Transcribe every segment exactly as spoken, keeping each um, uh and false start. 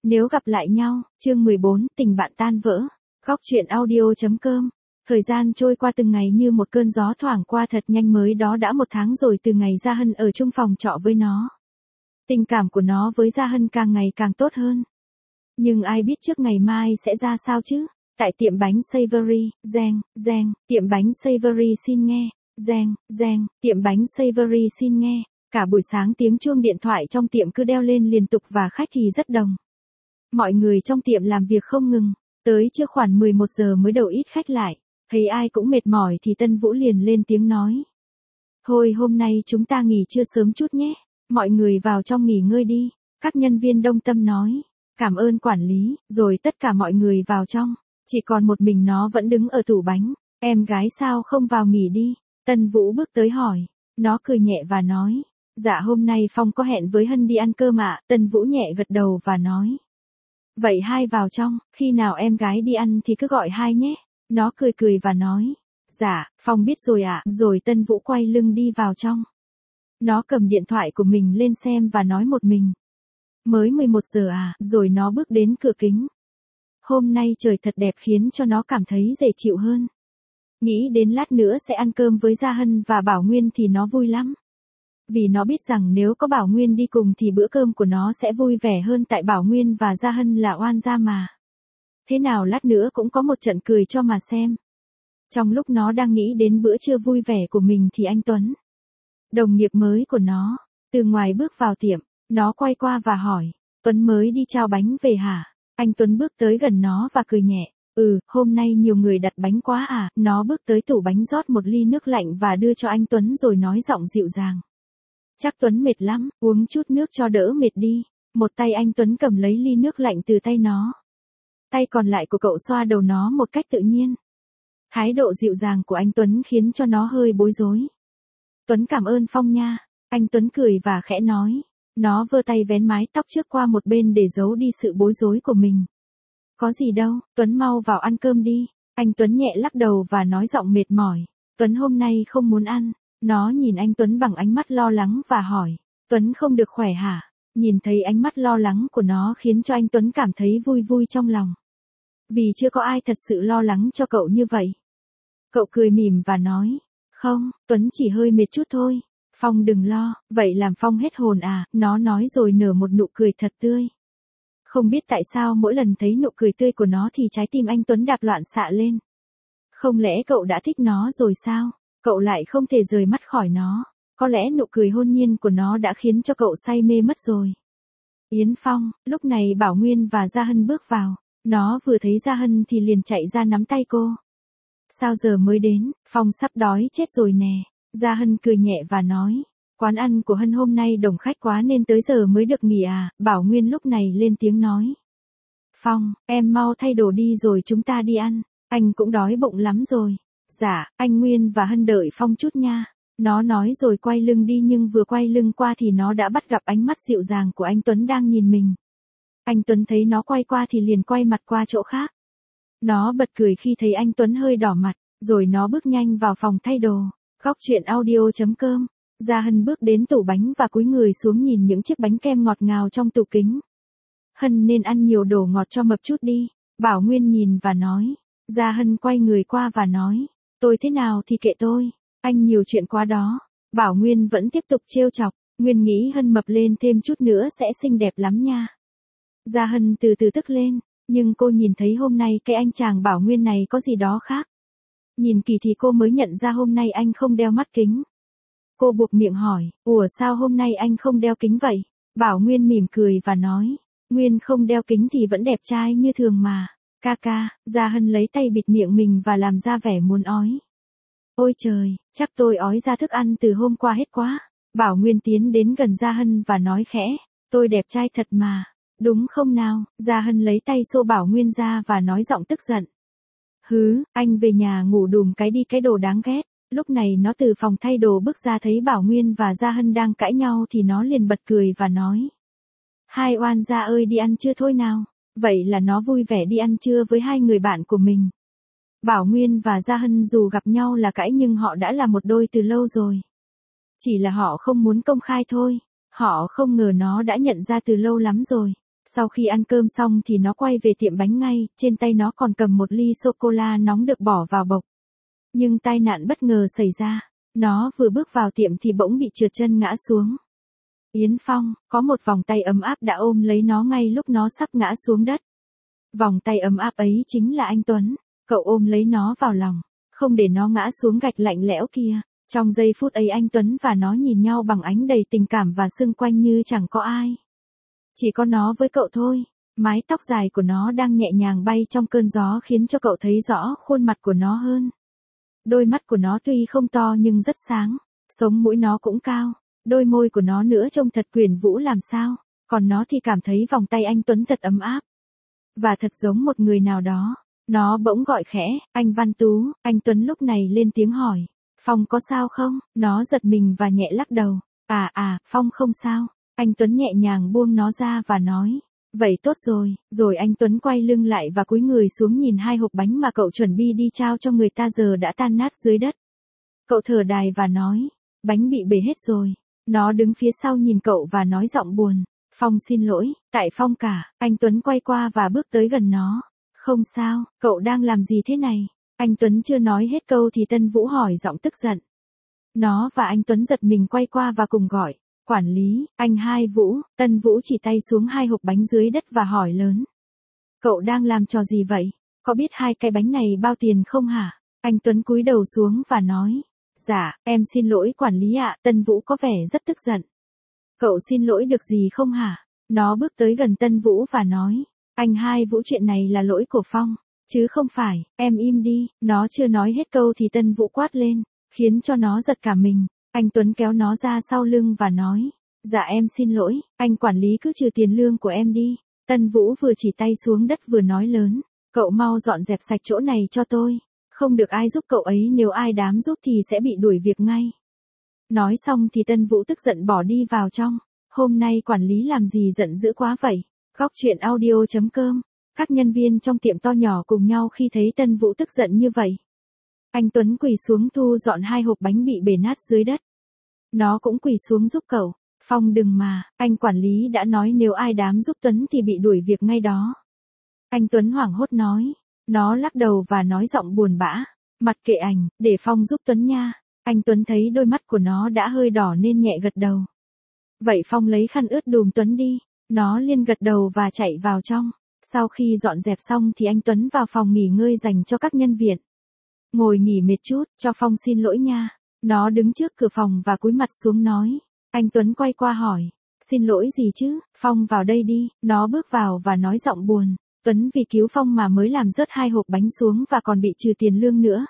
Nếu gặp lại nhau, chương mười bốn, tình bạn tan vỡ. Góc truyện audio chấm com. Thời gian trôi qua từng ngày như một cơn gió thoảng qua thật nhanh, mới đó đã một tháng rồi từ ngày Gia Hân ở chung phòng trọ với nó. Tình cảm của nó với Gia Hân càng ngày càng tốt hơn. Nhưng ai biết trước ngày mai sẽ ra sao chứ? Tại tiệm bánh Savory, reng, reng, tiệm bánh Savory xin nghe, reng, reng, tiệm bánh Savory xin nghe. Cả buổi sáng tiếng chuông điện thoại trong tiệm cứ đeo lên liên tục và khách thì rất đông. Mọi người trong tiệm làm việc không ngừng, tới chưa khoảng mười một giờ mới đầu ít khách lại. Thấy ai cũng mệt mỏi thì Tân Vũ liền lên tiếng nói. Thôi hôm nay chúng ta nghỉ trưa sớm chút nhé, mọi người vào trong nghỉ ngơi đi. Các nhân viên đông tâm nói. Cảm ơn quản lý, rồi tất cả mọi người vào trong. Chỉ còn một mình nó vẫn đứng ở tủ bánh. Em gái sao không vào nghỉ đi? Tân Vũ bước tới hỏi. Nó cười nhẹ và nói. Dạ hôm nay Phong có hẹn với Hân đi ăn cơm ạ. Tân Vũ nhẹ gật đầu và nói. Vậy hai vào trong, khi nào em gái đi ăn thì cứ gọi hai nhé. Nó cười cười và nói. Dạ, Phong biết rồi ạ. Rồi Tân Vũ quay lưng đi vào trong. Nó cầm điện thoại của mình lên xem và nói một mình. Mới mười một giờ à, rồi nó bước đến cửa kính. Hôm nay trời thật đẹp khiến cho nó cảm thấy dễ chịu hơn. Nghĩ đến lát nữa sẽ ăn cơm với Gia Hân và Bảo Nguyên thì nó vui lắm. Vì nó biết rằng nếu có Bảo Nguyên đi cùng thì bữa cơm của nó sẽ vui vẻ hơn, tại Bảo Nguyên và Gia Hân là oan gia mà. Thế nào lát nữa cũng có một trận cười cho mà xem. Trong lúc nó đang nghĩ đến bữa trưa vui vẻ của mình thì anh Tuấn, đồng nghiệp mới của nó, từ ngoài bước vào tiệm. Nó quay qua và hỏi. Tuấn mới đi trao bánh về hả? Anh Tuấn bước tới gần nó và cười nhẹ. Ừ, hôm nay nhiều người đặt bánh quá à. Nó bước tới tủ bánh rót một ly nước lạnh và đưa cho anh Tuấn rồi nói giọng dịu dàng. Chắc Tuấn mệt lắm, uống chút nước cho đỡ mệt đi. Một tay anh Tuấn cầm lấy ly nước lạnh từ tay nó. Tay còn lại của cậu xoa đầu nó một cách tự nhiên. Thái độ dịu dàng của anh Tuấn khiến cho nó hơi bối rối. Tuấn cảm ơn Phong nha. Anh Tuấn cười và khẽ nói. Nó vơ tay vén mái tóc trước qua một bên để giấu đi sự bối rối của mình. Có gì đâu, Tuấn mau vào ăn cơm đi. Anh Tuấn nhẹ lắc đầu và nói giọng mệt mỏi. Tuấn hôm nay không muốn ăn. Nó nhìn anh Tuấn bằng ánh mắt lo lắng và hỏi. Tuấn không được khỏe hả? Nhìn thấy ánh mắt lo lắng của nó khiến cho anh Tuấn cảm thấy vui vui trong lòng. Vì chưa có ai thật sự lo lắng cho cậu như vậy. Cậu cười mỉm và nói. Không, Tuấn chỉ hơi mệt chút thôi. Phong đừng lo, vậy làm Phong hết hồn à, nó nói rồi nở một nụ cười thật tươi. Không biết tại sao mỗi lần thấy nụ cười tươi của nó thì trái tim anh Tuấn đạp loạn xạ lên. Không lẽ cậu đã thích nó rồi sao? Cậu lại không thể rời mắt khỏi nó. Có lẽ nụ cười hôn nhiên của nó đã khiến cho cậu say mê mất rồi. Yến Phong, lúc này Bảo Nguyên và Gia Hân bước vào. Nó vừa thấy Gia Hân thì liền chạy ra nắm tay cô. Sao giờ mới đến, Phong sắp đói chết rồi nè. Gia Hân cười nhẹ và nói. Quán ăn của Hân hôm nay đông khách quá nên tới giờ mới được nghỉ à. Bảo Nguyên lúc này lên tiếng nói. Phong, em mau thay đồ đi rồi chúng ta đi ăn. Anh cũng đói bụng lắm rồi. Dạ, anh Nguyên và Hân đợi Phong chút nha. Nó nói rồi quay lưng đi, nhưng vừa quay lưng qua thì nó đã bắt gặp ánh mắt dịu dàng của anh Tuấn đang nhìn mình. Anh Tuấn thấy nó quay qua thì liền quay mặt qua chỗ khác. Nó bật cười khi thấy anh Tuấn hơi đỏ mặt, rồi nó bước nhanh vào phòng thay đồ. Góc truyện audio chấm com. Gia Hân bước đến tủ bánh và cúi người xuống nhìn những chiếc bánh kem ngọt ngào trong tủ kính. Hân nên ăn nhiều đồ ngọt cho mập chút đi. Bảo Nguyên nhìn và nói. Gia Hân quay người qua và nói. Tôi thế nào thì kệ tôi. Anh nhiều chuyện quá đó. Bảo Nguyên vẫn tiếp tục trêu chọc. Nguyên nghĩ Hân mập lên thêm chút nữa sẽ xinh đẹp lắm nha. Gia Hân từ từ tức lên. Nhưng cô nhìn thấy hôm nay cái anh chàng Bảo Nguyên này có gì đó khác. Nhìn kỳ thì cô mới nhận ra hôm nay anh không đeo mắt kính. Cô buộc miệng hỏi, ủa sao hôm nay anh không đeo kính vậy? Bảo Nguyên mỉm cười và nói, Nguyên không đeo kính thì vẫn đẹp trai như thường mà. Ca ca, Gia Hân lấy tay bịt miệng mình và làm ra vẻ muốn ói. Ôi trời, chắc tôi ói ra thức ăn từ hôm qua hết quá. Bảo Nguyên tiến đến gần Gia Hân và nói khẽ, tôi đẹp trai thật mà. Đúng không nào? Gia Hân lấy tay xô Bảo Nguyên ra và nói giọng tức giận. Hứ, anh về nhà ngủ đùm cái đi cái đồ đáng ghét. Lúc này nó từ phòng thay đồ bước ra thấy Bảo Nguyên và Gia Hân đang cãi nhau thì nó liền bật cười và nói. Hai oan gia ơi đi ăn trưa thôi nào. Vậy là nó vui vẻ đi ăn trưa với hai người bạn của mình. Bảo Nguyên và Gia Hân dù gặp nhau là cãi nhưng họ đã là một đôi từ lâu rồi. Chỉ là họ không muốn công khai thôi. Họ không ngờ nó đã nhận ra từ lâu lắm rồi. Sau khi ăn cơm xong thì nó quay về tiệm bánh ngay, trên tay nó còn cầm một ly sô-cô-la nóng được bỏ vào bọc. Nhưng tai nạn bất ngờ xảy ra, nó vừa bước vào tiệm thì bỗng bị trượt chân ngã xuống. Yến Phong, có một vòng tay ấm áp đã ôm lấy nó ngay lúc nó sắp ngã xuống đất. Vòng tay ấm áp ấy chính là anh Tuấn, cậu ôm lấy nó vào lòng, không để nó ngã xuống gạch lạnh lẽo kia. Trong giây phút ấy anh Tuấn và nó nhìn nhau bằng ánh đầy tình cảm và xung quanh như chẳng có ai. Chỉ có nó với cậu thôi, mái tóc dài của nó đang nhẹ nhàng bay trong cơn gió khiến cho cậu thấy rõ khuôn mặt của nó hơn. Đôi mắt của nó tuy không to nhưng rất sáng, sống mũi nó cũng cao, đôi môi của nó nữa trông thật quyến rũ làm sao, còn nó thì cảm thấy vòng tay anh Tuấn thật ấm áp. Và thật giống một người nào đó, nó bỗng gọi khẽ, anh Văn Tú, anh Tuấn lúc này lên tiếng hỏi, Phong có sao không? Nó giật mình và nhẹ lắc đầu, à à, Phong không sao. Anh Tuấn nhẹ nhàng buông nó ra và nói, vậy tốt rồi, rồi anh Tuấn quay lưng lại và cúi người xuống nhìn hai hộp bánh mà cậu chuẩn bị đi trao cho người ta giờ đã tan nát dưới đất. Cậu thở dài và nói, bánh bị bể hết rồi. Nó đứng phía sau nhìn cậu và nói giọng buồn, Phong xin lỗi, tại Phong cả. Anh Tuấn quay qua và bước tới gần nó, không sao, cậu đang làm gì thế này? Anh Tuấn chưa nói hết câu thì Tân Vũ hỏi giọng tức giận. Nó và anh Tuấn giật mình quay qua và cùng gọi, quản lý, anh Hai Vũ. Tân Vũ chỉ tay xuống hai hộp bánh dưới đất và hỏi lớn. Cậu đang làm trò gì vậy? Có biết hai cái bánh này bao tiền không hả? Anh Tuấn cúi đầu xuống và nói, dạ, em xin lỗi quản lý ạ. Tân Vũ có vẻ rất tức giận. Cậu xin lỗi được gì không hả? Nó bước tới gần Tân Vũ và nói, anh Hai Vũ chuyện này là lỗi của Phong, chứ không phải, em im đi. Nó chưa nói hết câu thì Tân Vũ quát lên, khiến cho nó giật cả mình. Anh Tuấn kéo nó ra sau lưng và nói, dạ em xin lỗi, anh quản lý cứ trừ tiền lương của em đi. Tân Vũ vừa chỉ tay xuống đất vừa nói lớn, cậu mau dọn dẹp sạch chỗ này cho tôi, không được ai giúp cậu ấy, nếu ai dám giúp thì sẽ bị đuổi việc ngay. Nói xong thì Tân Vũ tức giận bỏ đi vào trong. Hôm nay quản lý làm gì giận dữ quá vậy? Góc truyện audio chấm com. Các nhân viên trong tiệm to nhỏ cùng nhau khi thấy Tân Vũ tức giận như vậy. Anh Tuấn quỳ xuống thu dọn hai hộp bánh bị bể nát dưới đất. Nó cũng quỳ xuống giúp cậu. Phong đừng mà, anh quản lý đã nói nếu ai dám giúp Tuấn thì bị đuổi việc ngay đó. Anh Tuấn hoảng hốt nói. Nó lắc đầu và nói giọng buồn bã, mặt kệ ảnh, để Phong giúp Tuấn nha. Anh Tuấn thấy đôi mắt của nó đã hơi đỏ nên nhẹ gật đầu. Vậy Phong lấy khăn ướt đùm Tuấn đi. Nó liền gật đầu và chạy vào trong. Sau khi dọn dẹp xong thì anh Tuấn vào phòng nghỉ ngơi dành cho các nhân viên. Ngồi nghỉ mệt chút, cho Phong xin lỗi nha. Nó đứng trước cửa phòng và cúi mặt xuống nói. Anh Tuấn quay qua hỏi, xin lỗi gì chứ? Phong vào đây đi. Nó bước vào và nói giọng buồn, Tuấn vì cứu Phong mà mới làm rớt hai hộp bánh xuống và còn bị trừ tiền lương nữa.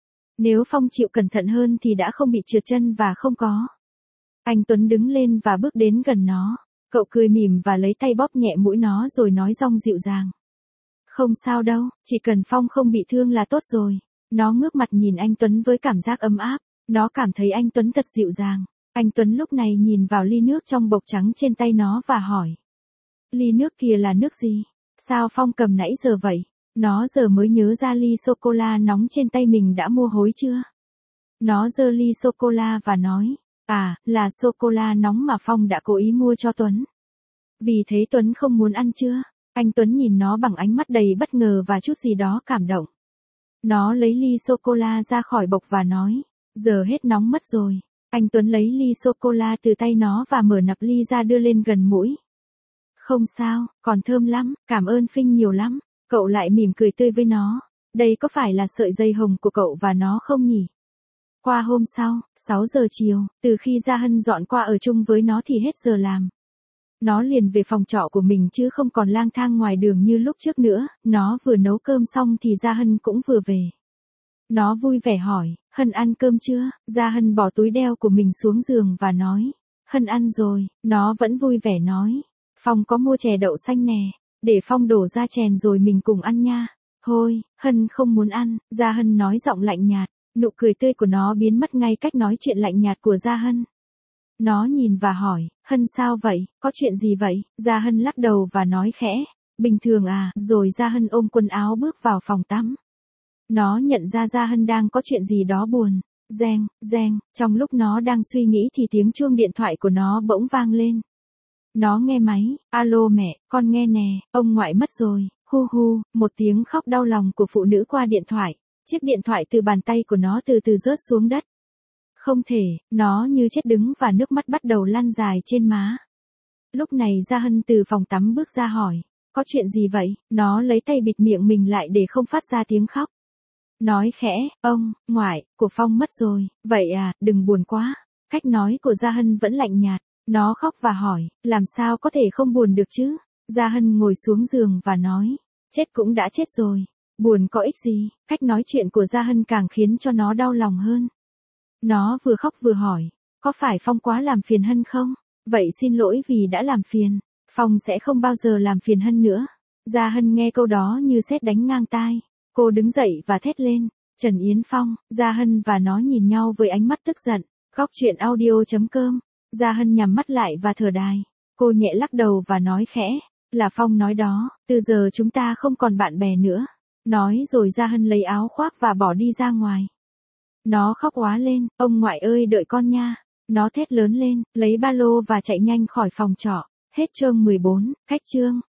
Nếu Phong chịu cẩn thận hơn thì đã không bị trượt chân và không có. Anh Tuấn đứng lên và bước đến gần nó. Cậu cười mỉm và lấy tay bóp nhẹ mũi nó rồi nói giọng dịu dàng. Không sao đâu, chỉ cần Phong không bị thương là tốt rồi. Nó ngước mặt nhìn anh Tuấn với cảm giác ấm áp. Nó cảm thấy anh Tuấn thật dịu dàng. Anh Tuấn lúc này nhìn vào ly nước trong bọc trắng trên tay nó và hỏi. Ly nước kia là nước gì? Sao Phong cầm nãy giờ vậy? Nó giờ mới nhớ ra ly sô-cô-la nóng trên tay mình đã mua hối chưa? Nó giơ ly sô-cô-la và nói. À, là sô-cô-la nóng mà Phong đã cố ý mua cho Tuấn. Vì thế Tuấn không muốn ăn chưa? Anh Tuấn nhìn nó bằng ánh mắt đầy bất ngờ và chút gì đó cảm động. Nó lấy ly sô-cô-la ra khỏi bọc và nói. Giờ hết nóng mất rồi. Anh Tuấn lấy ly sô-cô-la từ tay nó và mở nắp ly ra đưa lên gần mũi. Không sao, còn thơm lắm, cảm ơn Phinh nhiều lắm. Cậu lại mỉm cười tươi với nó. Đây có phải là sợi dây hồng của cậu và nó không nhỉ? Qua hôm sau, sáu giờ chiều, từ khi Gia Hân dọn qua ở chung với nó thì hết giờ làm. Nó liền về phòng trọ của mình chứ không còn lang thang ngoài đường như lúc trước nữa. Nó vừa nấu cơm xong thì Gia Hân cũng vừa về. Nó vui vẻ hỏi, Hân ăn cơm chưa? Gia Hân bỏ túi đeo của mình xuống giường và nói, Hân ăn rồi. Nó vẫn vui vẻ nói, Phong có mua chè đậu xanh nè, để Phong đổ ra chèn rồi mình cùng ăn nha. Thôi, Hân không muốn ăn. Gia Hân nói giọng lạnh nhạt. Nụ cười tươi của nó biến mất ngay cách nói chuyện lạnh nhạt của Gia Hân. Nó nhìn và hỏi, Hân sao vậy, có chuyện gì vậy? Gia Hân lắc đầu và nói khẽ, bình thường à, rồi Gia Hân ôm quần áo bước vào phòng tắm. Nó nhận ra Gia Hân đang có chuyện gì đó buồn. Reng, reng, trong lúc nó đang suy nghĩ thì tiếng chuông điện thoại của nó bỗng vang lên. Nó nghe máy, alo mẹ, con nghe nè, ông ngoại mất rồi, hu hu, một tiếng khóc đau lòng của phụ nữ qua điện thoại. Chiếc điện thoại từ bàn tay của nó từ từ rớt xuống đất. Không thể, nó như chết đứng và nước mắt bắt đầu lăn dài trên má. Lúc này Gia Hân từ phòng tắm bước ra hỏi, có chuyện gì vậy? Nó lấy tay bịt miệng mình lại để không phát ra tiếng khóc. Nói khẽ, ông, ngoại, của Phong mất rồi, vậy à, đừng buồn quá. Cách nói của Gia Hân vẫn lạnh nhạt. Nó khóc và hỏi, làm sao có thể không buồn được chứ? Gia Hân ngồi xuống giường và nói, chết cũng đã chết rồi, buồn có ích gì? Cách nói chuyện của Gia Hân càng khiến cho nó đau lòng hơn. Nó vừa khóc vừa hỏi, có phải Phong quá làm phiền Hân không? Vậy xin lỗi vì đã làm phiền, Phong sẽ không bao giờ làm phiền Hân nữa. Gia Hân nghe câu đó như sét đánh ngang tai. Cô đứng dậy và thét lên, Trần Yến Phong. Gia Hân và nó nhìn nhau với ánh mắt tức giận. Góc truyện audio chấm com. Gia Hân nhắm mắt lại và thở dài. Cô nhẹ lắc đầu và nói khẽ, là Phong nói đó, từ giờ chúng ta không còn bạn bè nữa. Nói rồi Gia Hân lấy áo khoác và bỏ đi ra ngoài. Nó khóc oá lên, ông ngoại ơi đợi con nha. Nó thét lớn lên, lấy ba lô và chạy nhanh khỏi phòng trọ. Hết chương mười bốn, cách chương.